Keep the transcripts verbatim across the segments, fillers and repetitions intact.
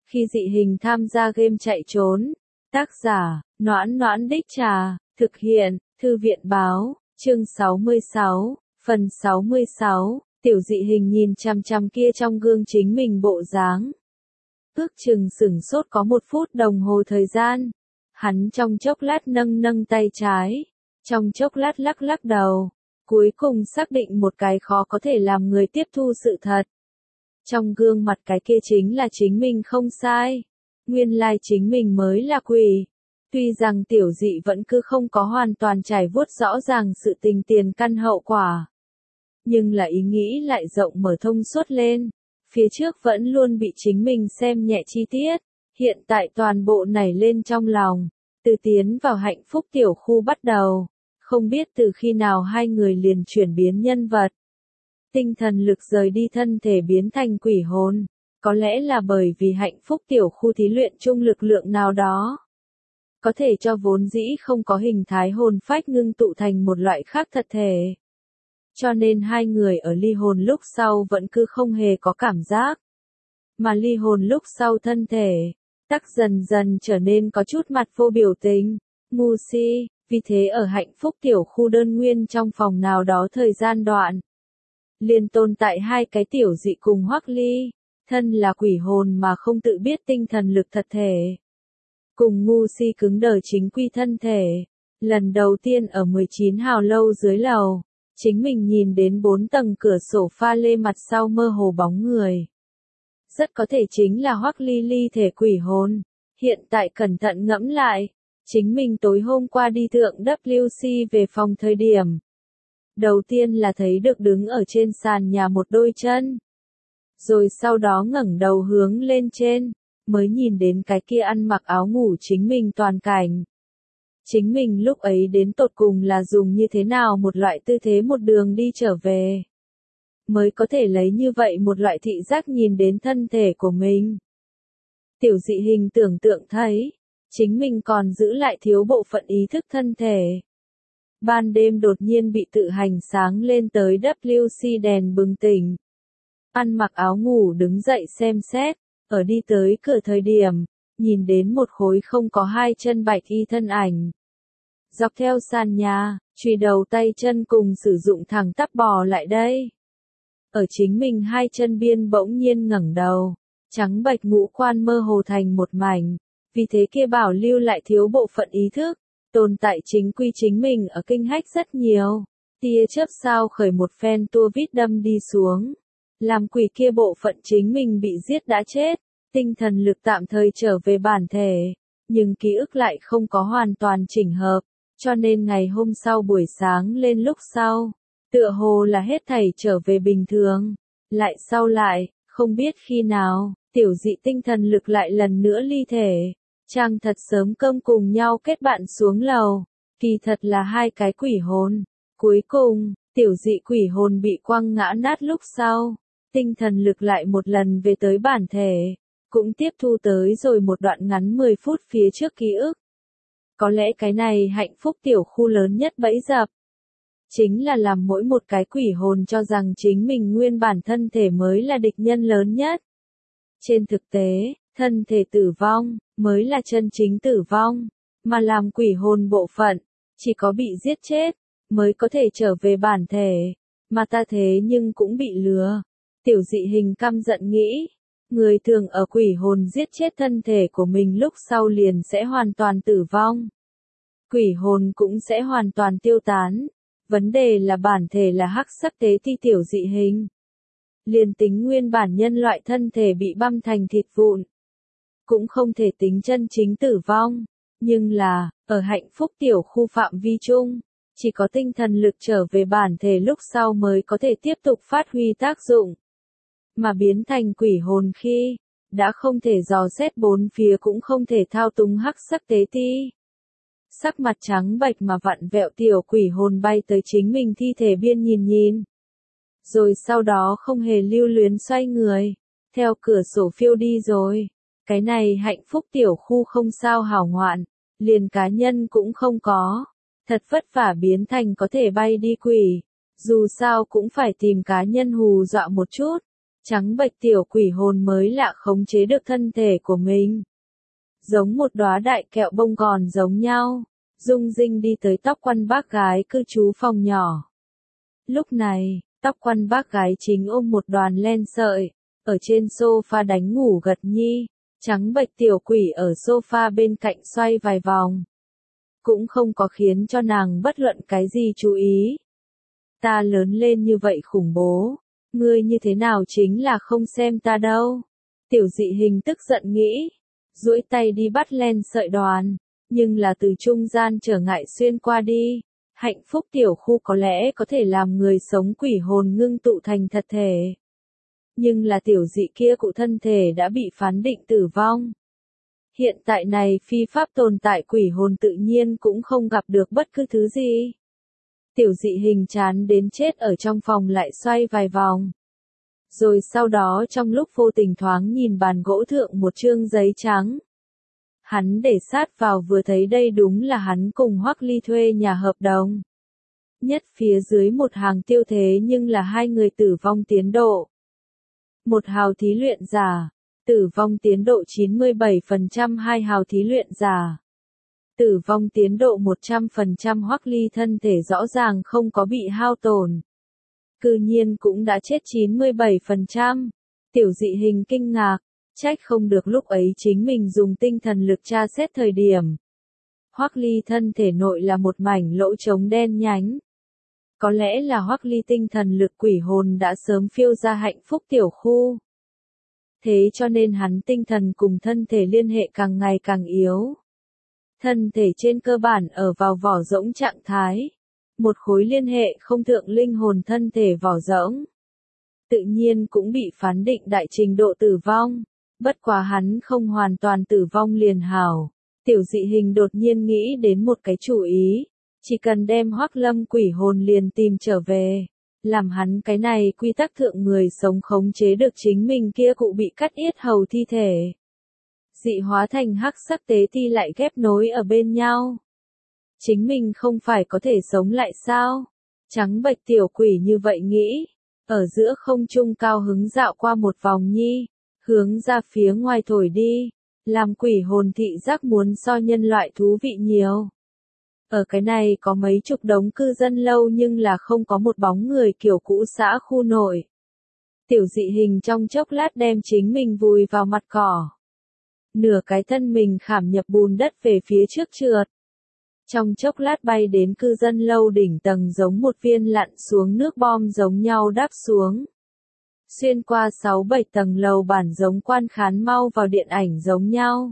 Khi dị hình tham gia game chạy trốn. Tác giả, Noãn Noãn Đích Trà, thực hiện, Thư viện Báo, chương sáu mươi sáu, phần sáu mươi sáu, tiểu dị hình nhìn chằm chằm kia trong gương chính mình bộ dáng. Ước chừng sửng sốt có một phút đồng hồ thời gian. Hắn trong chốc lát nâng nâng tay trái, trong chốc lát lắc lắc đầu, cuối cùng xác định một cái khó có thể làm người tiếp thu sự thật. Trong gương mặt cái kia chính là chính mình không sai. Nguyên lai chính mình mới là quỷ. Tuy rằng tiểu dị vẫn cứ không có hoàn toàn trải vuốt rõ ràng sự tình tiền căn hậu quả. Nhưng là ý nghĩ lại rộng mở thông suốt lên. Phía trước vẫn luôn bị chính mình xem nhẹ chi tiết. Hiện tại toàn bộ nảy lên trong lòng. Từ tiến vào hạnh phúc tiểu khu bắt đầu. Không biết từ khi nào hai người liền chuyển biến nhân vật. Tinh thần lực rời đi thân thể biến thành quỷ hồn. Có lẽ là bởi vì hạnh phúc tiểu khu thí luyện chung lực lượng nào đó. Có thể cho vốn dĩ không có hình thái hồn phách ngưng tụ thành một loại khác thật thể. Cho nên hai người ở ly hồn lúc sau vẫn cứ không hề có cảm giác. Mà ly hồn lúc sau thân thể, tắc dần dần trở nên có chút mặt vô biểu tình, ngu si, vì thế ở hạnh phúc tiểu khu đơn nguyên trong phòng nào đó thời gian đoạn. Liền tồn tại hai cái tiểu dị cùng Hoắc Ly, thân là quỷ hồn mà không tự biết tinh thần lực thật thể. Cùng ngu si cứng đờ chính quy thân thể. Lần đầu tiên ở mười chín hào lâu dưới lầu, chính mình nhìn đến bốn tầng cửa sổ pha lê mặt sau mơ hồ bóng người. Rất có thể chính là Hoắc Ly ly thể quỷ hồn. Hiện tại cẩn thận ngẫm lại, chính mình tối hôm qua đi thượng W C về phòng thời điểm. Đầu tiên là thấy được đứng ở trên sàn nhà một đôi chân. Rồi sau đó ngẩng đầu hướng lên trên, mới nhìn đến cái kia ăn mặc áo ngủ chính mình toàn cảnh. Chính mình lúc ấy đến tột cùng là dùng như thế nào một loại tư thế một đường đi trở về. Mới có thể lấy như vậy một loại thị giác nhìn đến thân thể của mình. Tiểu dị hình tưởng tượng thấy, chính mình còn giữ lại thiếu bộ phận ý thức thân thể. Ban đêm đột nhiên bị tự hành sáng lên tới W C đèn bừng tỉnh. Ăn mặc áo ngủ đứng dậy xem xét, ở đi tới cửa thời điểm, nhìn đến một khối không có hai chân bạch y thân ảnh. Dọc theo sàn nhà, chùy đầu tay chân cùng sử dụng thẳng tắp bò lại đây. Ở chính mình hai chân biên bỗng nhiên ngẩng đầu, trắng bạch ngũ quan mơ hồ thành một mảnh, vì thế kia bảo lưu lại thiếu bộ phận ý thức, tồn tại chính quy chính mình ở kinh hách rất nhiều. Tia chớp sao khởi một phen tua vít đâm đi xuống. Làm quỷ kia bộ phận chính mình bị giết đã chết, tinh thần lực tạm thời trở về bản thể, nhưng ký ức lại không có hoàn toàn chỉnh hợp, cho nên ngày hôm sau buổi sáng lên lúc sau, tựa hồ là hết thảy trở về bình thường. Lại sau lại, không biết khi nào, tiểu dị tinh thần lực lại lần nữa ly thể, chàng thật sớm cơm cùng nhau kết bạn xuống lầu, kỳ thật là hai cái quỷ hồn. Cuối cùng, tiểu dị quỷ hồn bị quăng ngã nát lúc sau. Tinh thần lực lại một lần về tới bản thể, cũng tiếp thu tới rồi một đoạn ngắn mười phút phía trước ký ức. Có lẽ cái này hạnh phúc tiểu khu lớn nhất bẫy dập. Chính là làm mỗi một cái quỷ hồn cho rằng chính mình nguyên bản thân thể mới là địch nhân lớn nhất. Trên thực tế, thân thể tử vong, mới là chân chính tử vong, mà làm quỷ hồn bộ phận, chỉ có bị giết chết, mới có thể trở về bản thể, mà ta thế nhưng cũng bị lừa. Tiểu dị hình căm giận nghĩ, người thường ở quỷ hồn giết chết thân thể của mình lúc sau liền sẽ hoàn toàn tử vong. Quỷ hồn cũng sẽ hoàn toàn tiêu tán. Vấn đề là bản thể là hắc sắc tế ti tiểu dị hình. Liền tính nguyên bản nhân loại thân thể bị băm thành thịt vụn. Cũng không thể tính chân chính tử vong. Nhưng là, ở hạnh phúc tiểu khu phạm vi chung, chỉ có tinh thần lực trở về bản thể lúc sau mới có thể tiếp tục phát huy tác dụng. Mà biến thành quỷ hồn khi, đã không thể dò xét bốn phía cũng không thể thao túng hắc sắc tế ti. Sắc mặt trắng bệch mà vặn vẹo tiểu quỷ hồn bay tới chính mình thi thể biên nhìn nhìn. Rồi sau đó không hề lưu luyến xoay người, theo cửa sổ phiêu đi rồi. Cái này hạnh phúc tiểu khu không sao hảo ngoạn, liền cá nhân cũng không có. Thật vất vả biến thành có thể bay đi quỷ, dù sao cũng phải tìm cá nhân hù dọa một chút. Trắng bệch tiểu quỷ hồn mới lạ khống chế được thân thể của mình. Giống một đóa đại kẹo bông gòn giống nhau, rung rinh đi tới tóc quăn bác gái cư trú phòng nhỏ. Lúc này, tóc quăn bác gái chính ôm một đoàn len sợi, ở trên sofa đánh ngủ gật nhi, trắng bệch tiểu quỷ ở sofa bên cạnh xoay vài vòng. Cũng không có khiến cho nàng bất luận cái gì chú ý. Ta lớn lên như vậy khủng bố, ngươi như thế nào chính là không xem ta đâu. Tiểu dị hình tức giận nghĩ, duỗi tay đi bắt len sợi đoàn, nhưng là từ trung gian trở ngại xuyên qua đi. Hạnh phúc tiểu khu có lẽ có thể làm người sống quỷ hồn ngưng tụ thành thật thể. Nhưng là tiểu dị kia cụ thân thể đã bị phán định tử vong. Hiện tại này phi pháp tồn tại quỷ hồn tự nhiên cũng không gặp được bất cứ thứ gì. Tiểu dị hình chán đến chết ở trong phòng lại xoay vài vòng. Rồi sau đó trong lúc vô tình thoáng nhìn bàn gỗ thượng một chương giấy trắng. Hắn để sát vào vừa thấy đây đúng là hắn cùng Hoắc Ly thuê nhà hợp đồng. Nhất phía dưới một hàng tiêu thế nhưng là hai người tử vong tiến độ. Một hào thí luyện giả, tử vong tiến độ chín mươi bảy phần trăm, hai hào thí luyện giả. Tử vong tiến độ một trăm phần trăm. Hoắc Ly thân thể rõ ràng không có bị hao tổn. Cư nhiên cũng đã chết chín mươi bảy phần trăm. Tiểu dị hình kinh ngạc, trách không được lúc ấy chính mình dùng tinh thần lực tra xét thời điểm. Hoắc Ly thân thể nội là một mảnh lỗ trống đen nhánh. Có lẽ là Hoắc Ly tinh thần lực quỷ hồn đã sớm phiêu ra hạnh phúc tiểu khu. Thế cho nên hắn tinh thần cùng thân thể liên hệ càng ngày càng yếu. Thân thể trên cơ bản ở vào vỏ rỗng trạng thái. Một khối liên hệ không thượng linh hồn thân thể vỏ rỗng. Tự nhiên cũng bị phán định đại trình độ tử vong. Bất quá hắn không hoàn toàn tử vong liền hảo. Tiểu dị hình đột nhiên nghĩ đến một cái chủ ý. Chỉ cần đem Hoắc Lâm quỷ hồn liền tìm trở về. Làm hắn cái này quy tắc thượng người sống khống chế được chính mình kia cụ bị cắt yết hầu thi thể. Dị hóa thành hắc sắc tế ti lại ghép nối ở bên nhau. Chính mình không phải có thể sống lại sao? Trắng bệch tiểu quỷ như vậy nghĩ. Ở giữa không trung cao hứng dạo qua một vòng nhi. Hướng ra phía ngoài thổi đi. Làm quỷ hồn thị giác muốn so nhân loại thú vị nhiều. Ở cái này có mấy chục đống cư dân lâu nhưng là không có một bóng người kiểu cũ xã khu nội. Tiểu dị hình trong chốc lát đem chính mình vùi vào mặt cỏ. Nửa cái thân mình khảm nhập bùn đất về phía trước trượt. Trong chốc lát bay đến cư dân lâu đỉnh tầng giống một viên lặn xuống nước bom giống nhau đáp xuống. Xuyên qua sáu bảy tầng lầu bản giống quan khán mau vào điện ảnh giống nhau.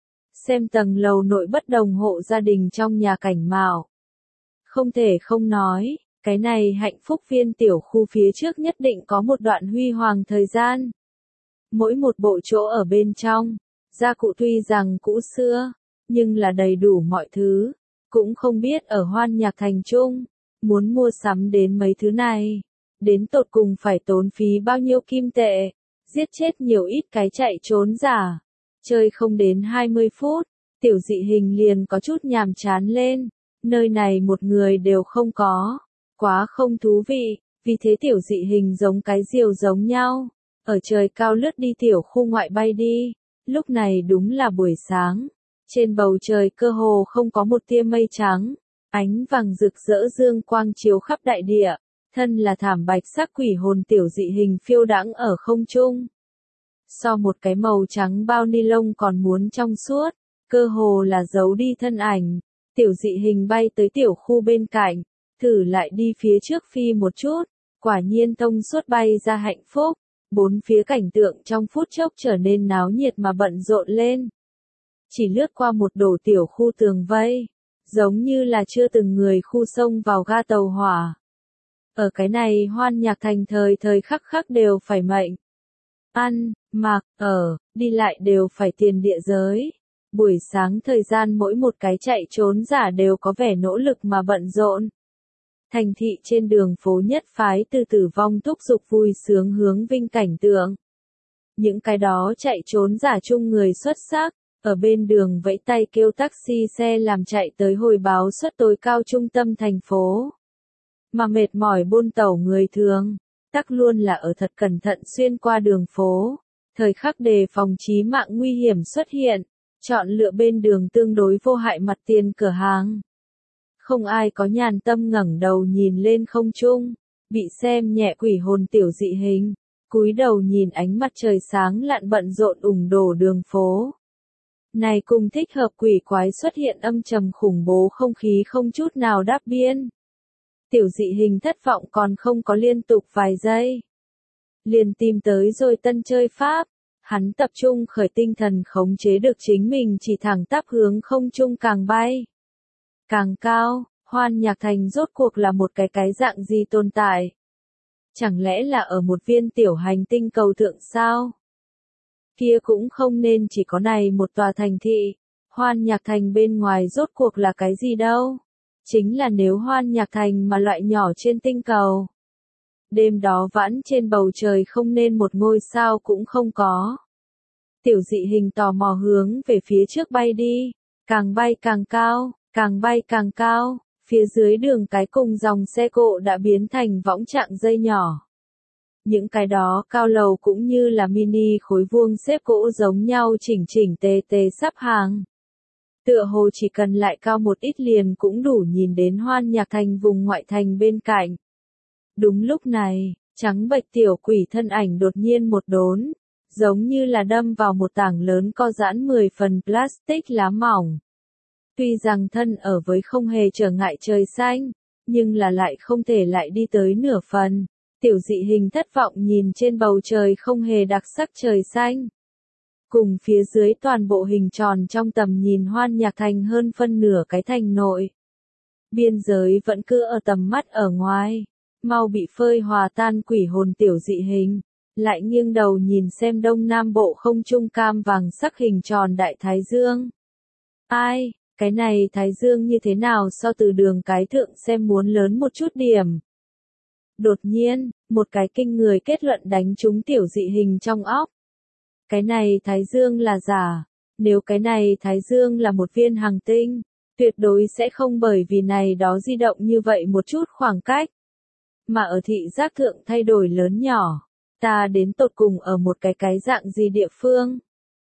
Xem tầng lầu nội bất đồng hộ gia đình trong nhà cảnh mạo. Không thể không nói, cái này hạnh phúc viên tiểu khu phía trước nhất định có một đoạn huy hoàng thời gian. Mỗi một bộ chỗ ở bên trong, gia cụ tuy rằng cũ xưa, nhưng là đầy đủ mọi thứ. Cũng không biết ở Hoan Nhạc Thành Trung, muốn mua sắm đến mấy thứ này. Đến tột cùng phải tốn phí bao nhiêu kim tệ, giết chết nhiều ít cái chạy trốn giả. Chơi không đến hai mươi phút, tiểu dị hình liền có chút nhàm chán lên, nơi này một người đều không có, quá không thú vị, vì thế tiểu dị hình giống cái diều giống nhau, ở trời cao lướt đi tiểu khu ngoại bay đi, lúc này đúng là buổi sáng, trên bầu trời cơ hồ không có một tia mây trắng, ánh vàng rực rỡ dương quang chiếu khắp đại địa, thân là thảm bạch sắc quỷ hồn tiểu dị hình phiêu đãng ở không trung. So một cái màu trắng bao ni lông còn muốn trong suốt, cơ hồ là giấu đi thân ảnh, tiểu dị hình bay tới tiểu khu bên cạnh, thử lại đi phía trước phi một chút, quả nhiên thông suốt bay ra hạnh phúc, bốn phía cảnh tượng trong phút chốc trở nên náo nhiệt mà bận rộn lên. Chỉ lướt qua một đổ tiểu khu tường vây, giống như là chưa từng người khu sông vào ga tàu hỏa. Ở cái này Hoan Nhạc Thành thời thời khắc khắc đều phải mệnh. Ăn, mặc, ở, đi lại đều phải tiền địa giới. Buổi sáng thời gian mỗi một cái chạy trốn giả đều có vẻ nỗ lực mà bận rộn. Thành thị trên đường phố nhất phái từ tử vong thúc giục vui sướng hướng vinh cảnh tượng. Những cái đó chạy trốn giả chung người xuất sắc, ở bên đường vẫy tay kêu taxi xe làm chạy tới hồi báo suất tối cao trung tâm thành phố. Mà mệt mỏi buôn tẩu người thường, tắc luôn là ở thật cẩn thận xuyên qua đường phố. Thời khắc đề phòng chí mạng nguy hiểm xuất hiện, chọn lựa bên đường tương đối vô hại mặt tiền cửa hàng. Không ai có nhàn tâm ngẩng đầu nhìn lên không trung, bị xem nhẹ quỷ hồn tiểu dị hình, cúi đầu nhìn ánh mặt trời sáng lạn bận rộn ủng đổ đường phố. Này cùng thích hợp quỷ quái xuất hiện âm trầm khủng bố không khí không chút nào đáp biên. Tiểu dị hình thất vọng còn không có liên tục vài giây. Liền tìm tới rồi tân chơi pháp, hắn tập trung khởi tinh thần khống chế được chính mình chỉ thẳng tắp hướng không trung càng bay. Càng cao, Hoan Nhạc Thành rốt cuộc là một cái cái dạng gì tồn tại? Chẳng lẽ là ở một viên tiểu hành tinh cầu thượng sao? Kia cũng không nên chỉ có này một tòa thành thị. Hoan Nhạc Thành bên ngoài rốt cuộc là cái gì đâu? Chính là nếu Hoan Nhạc Thành mà loại nhỏ trên tinh cầu. Đêm đó vãn trên bầu trời không nên một ngôi sao cũng không có. Tiểu dị hình tò mò hướng về phía trước bay đi, càng bay càng cao, càng bay càng cao, phía dưới đường cái cùng dòng xe cộ đã biến thành võng trạng dây nhỏ. Những cái đó cao lầu cũng như là mini khối vuông xếp gỗ giống nhau chỉnh chỉnh tề tề sắp hàng. Tựa hồ chỉ cần lại cao một ít liền cũng đủ nhìn đến Hoan Nhạc Thành vùng ngoại thành bên cạnh. Đúng lúc này, trắng bệch tiểu quỷ thân ảnh đột nhiên một đốn, giống như là đâm vào một tảng lớn co giãn mười phần plastic lá mỏng. Tuy rằng thân ở với không hề trở ngại trời xanh, nhưng là lại không thể lại đi tới nửa phần. Tiểu dị hình thất vọng nhìn trên bầu trời không hề đặc sắc trời xanh. Cùng phía dưới toàn bộ hình tròn trong tầm nhìn Hoan Nhạc Thành hơn phân nửa cái thành nội. Biên giới vẫn cứ ở tầm mắt ở ngoài, mau bị phơi hòa tan quỷ hồn tiểu dị hình, lại nghiêng đầu nhìn xem đông nam bộ không trung cam vàng sắc hình tròn đại thái dương. Ai, cái này thái dương như thế nào so từ đường cái thượng xem muốn lớn một chút điểm. Đột nhiên, một cái kinh người kết luận đánh trúng tiểu dị hình trong óc. Cái này thái dương là giả, nếu cái này thái dương là một viên hành tinh, tuyệt đối sẽ không bởi vì này đó di động như vậy một chút khoảng cách. Mà ở thị giác thượng thay đổi lớn nhỏ, ta đến tột cùng ở một cái cái dạng gì địa phương.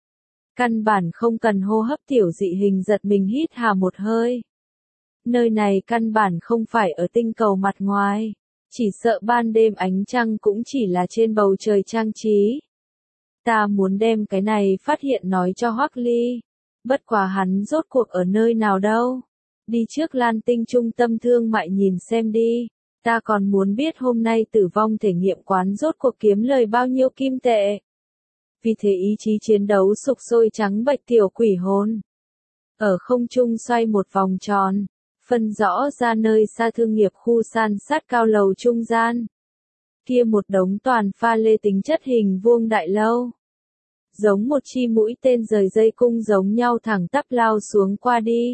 Căn bản không cần hô hấp tiểu dị hình giật mình hít hà một hơi. Nơi này căn bản không phải ở tinh cầu mặt ngoài, chỉ sợ ban đêm ánh trăng cũng chỉ là trên bầu trời trang trí. Ta muốn đem cái này phát hiện nói cho Hoắc Ly, bất quá hắn rốt cuộc ở nơi nào đâu. Đi trước Lan Tinh trung tâm thương mại nhìn xem đi, ta còn muốn biết hôm nay tử vong thể nghiệm quán rốt cuộc kiếm lời bao nhiêu kim tệ. Vì thế ý chí chiến đấu sục sôi trắng bệch tiểu quỷ hồn. Ở không trung xoay một vòng tròn, phân rõ ra nơi xa thương nghiệp khu san sát cao lầu trung gian. Kia một đống toàn pha lê tính chất hình vuông đại lâu. Giống một chi mũi tên rời dây cung giống nhau thẳng tắp lao xuống qua đi.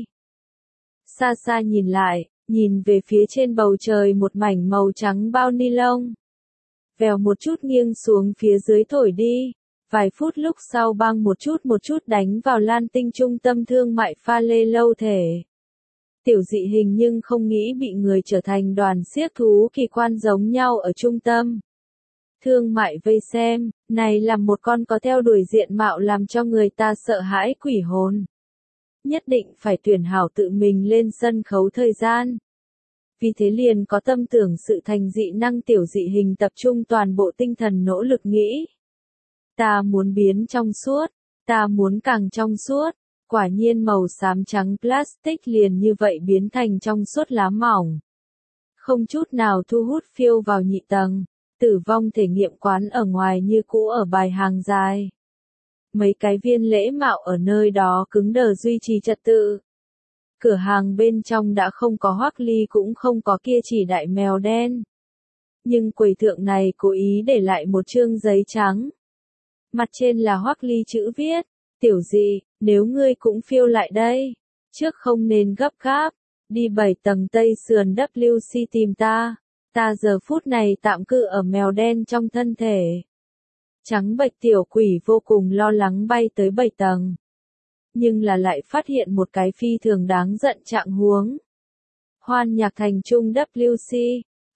Xa xa nhìn lại, nhìn về phía trên bầu trời một mảnh màu trắng bao ni lông. Vèo một chút nghiêng xuống phía dưới thổi đi. Vài phút lúc sau băng một chút một chút đánh vào Lan Tinh trung tâm thương mại pha lê lâu thể. Tiểu dị hình nhưng không nghĩ bị người trở thành đoàn xiếc thú kỳ quan giống nhau ở trung tâm. Thương mại vây xem, này là một con có theo đuổi diện mạo làm cho người ta sợ hãi quỷ hồn. Nhất định phải tuyển hảo tự mình lên sân khấu thời gian. Vì thế liền có tâm tưởng sự thành dị năng tiểu dị hình tập trung toàn bộ tinh thần nỗ lực nghĩ. Ta muốn biến trong suốt, ta muốn càng trong suốt, quả nhiên màu xám trắng plastic liền như vậy biến thành trong suốt lá mỏng. Không chút nào thu hút phiêu vào nhị tầng, tử vong thể nghiệm quán ở ngoài như cũ ở bài hàng dài. Mấy cái viên lễ mạo ở nơi đó cứng đờ duy trì trật tự. Cửa hàng bên trong đã không có Hoắc Ly cũng không có kia chỉ đại mèo đen. Nhưng quầy thượng này cố ý để lại một chương giấy trắng. Mặt trên là Hoắc Ly chữ viết, tiểu dị, nếu ngươi cũng phiêu lại đây, trước không nên gấp gáp, đi bảy tầng tây sườn W C tìm ta, ta giờ phút này tạm cư ở mèo đen trong thân thể. Trắng bệch tiểu quỷ vô cùng lo lắng bay tới bảy tầng. Nhưng là lại phát hiện một cái phi thường đáng giận trạng huống. Hoan Nhạc Thành trung W C,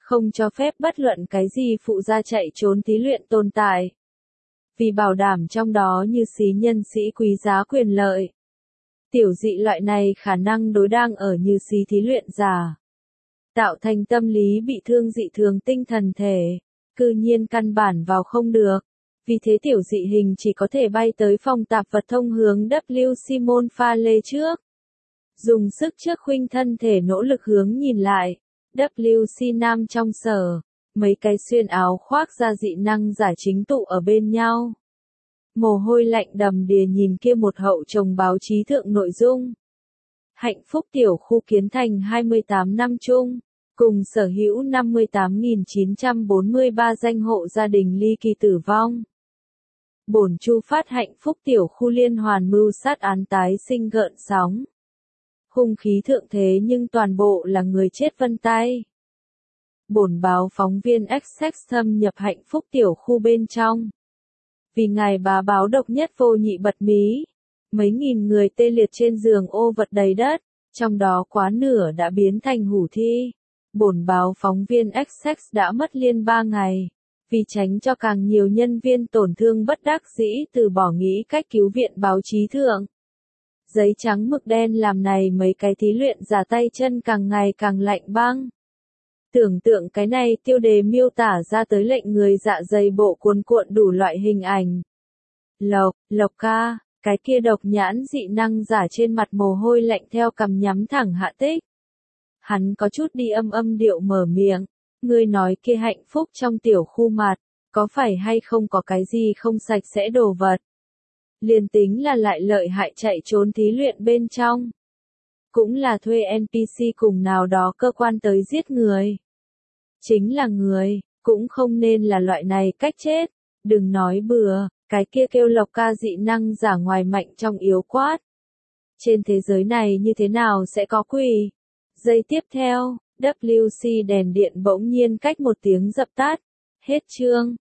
không cho phép bất luận cái gì phụ gia chạy trốn thí luyện tồn tại. Vì bảo đảm trong đó như xí nhân sĩ quý giá quyền lợi. Tiểu dị loại này khả năng đối đang ở như xí thí luyện giả. Tạo thành tâm lý bị thương dị thường tinh thần thể, cư nhiên căn bản vào không được. Vì thế tiểu dị hình chỉ có thể bay tới phòng tạp vật thông hướng W. Simon pha lê trước. Dùng sức trước khuynh thân thể nỗ lực hướng nhìn lại. W. C. Nam trong sở. Mấy cái xuyên áo khoác da dị năng giả chính tụ ở bên nhau. Mồ hôi lạnh đầm đìa nhìn kia một hậu chồng báo chí thượng nội dung. Hạnh phúc tiểu khu kiến thành hai mươi tám năm chung, cùng sở hữu năm mươi tám nghìn chín trăm bốn mươi ba danh hộ gia đình ly kỳ tử vong. Bổn chu phát hạnh phúc tiểu khu liên hoàn mưu sát án tái sinh gợn sóng. Hung khí thượng thế nhưng toàn bộ là người chết vân tay. Bổn báo phóng viên Essex thâm nhập hạnh phúc tiểu khu bên trong. Vì ngài bá báo độc nhất vô nhị bật mí. Mấy nghìn người tê liệt trên giường ô vật đầy đất, trong đó quá nửa đã biến thành hủ thi. Bổn báo phóng viên Essex đã mất liên ba ngày. Vì tránh cho càng nhiều nhân viên tổn thương bất đắc dĩ từ bỏ nghĩ cách cứu viện báo chí thượng. Giấy trắng mực đen làm này mấy cái thí luyện giả tay chân càng ngày càng lạnh băng. Tưởng tượng cái này tiêu đề miêu tả ra tới lệnh người dạ dày bộ cuồn cuộn đủ loại hình ảnh. Lộc, Lộc ca, cái kia độc nhãn dị năng giả trên mặt mồ hôi lạnh theo cằm nhắm thẳng hạ tích. Hắn có chút đi âm âm điệu mở miệng, ngươi nói kia hạnh phúc trong tiểu khu mặt, có phải hay không có cái gì không sạch sẽ đồ vật. Liền tính là lại lợi hại chạy trốn thí luyện bên trong. Cũng là thuê en pê xê cùng nào đó cơ quan tới giết người. Chính là người, cũng không nên là loại này cách chết. Đừng nói bừa, cái kia kêu Lộc ca dị năng giả ngoài mạnh trong yếu quát. Trên thế giới này như thế nào sẽ có quỷ? Giây tiếp theo, W C đèn điện bỗng nhiên cách một tiếng dập tắt. Hết chương.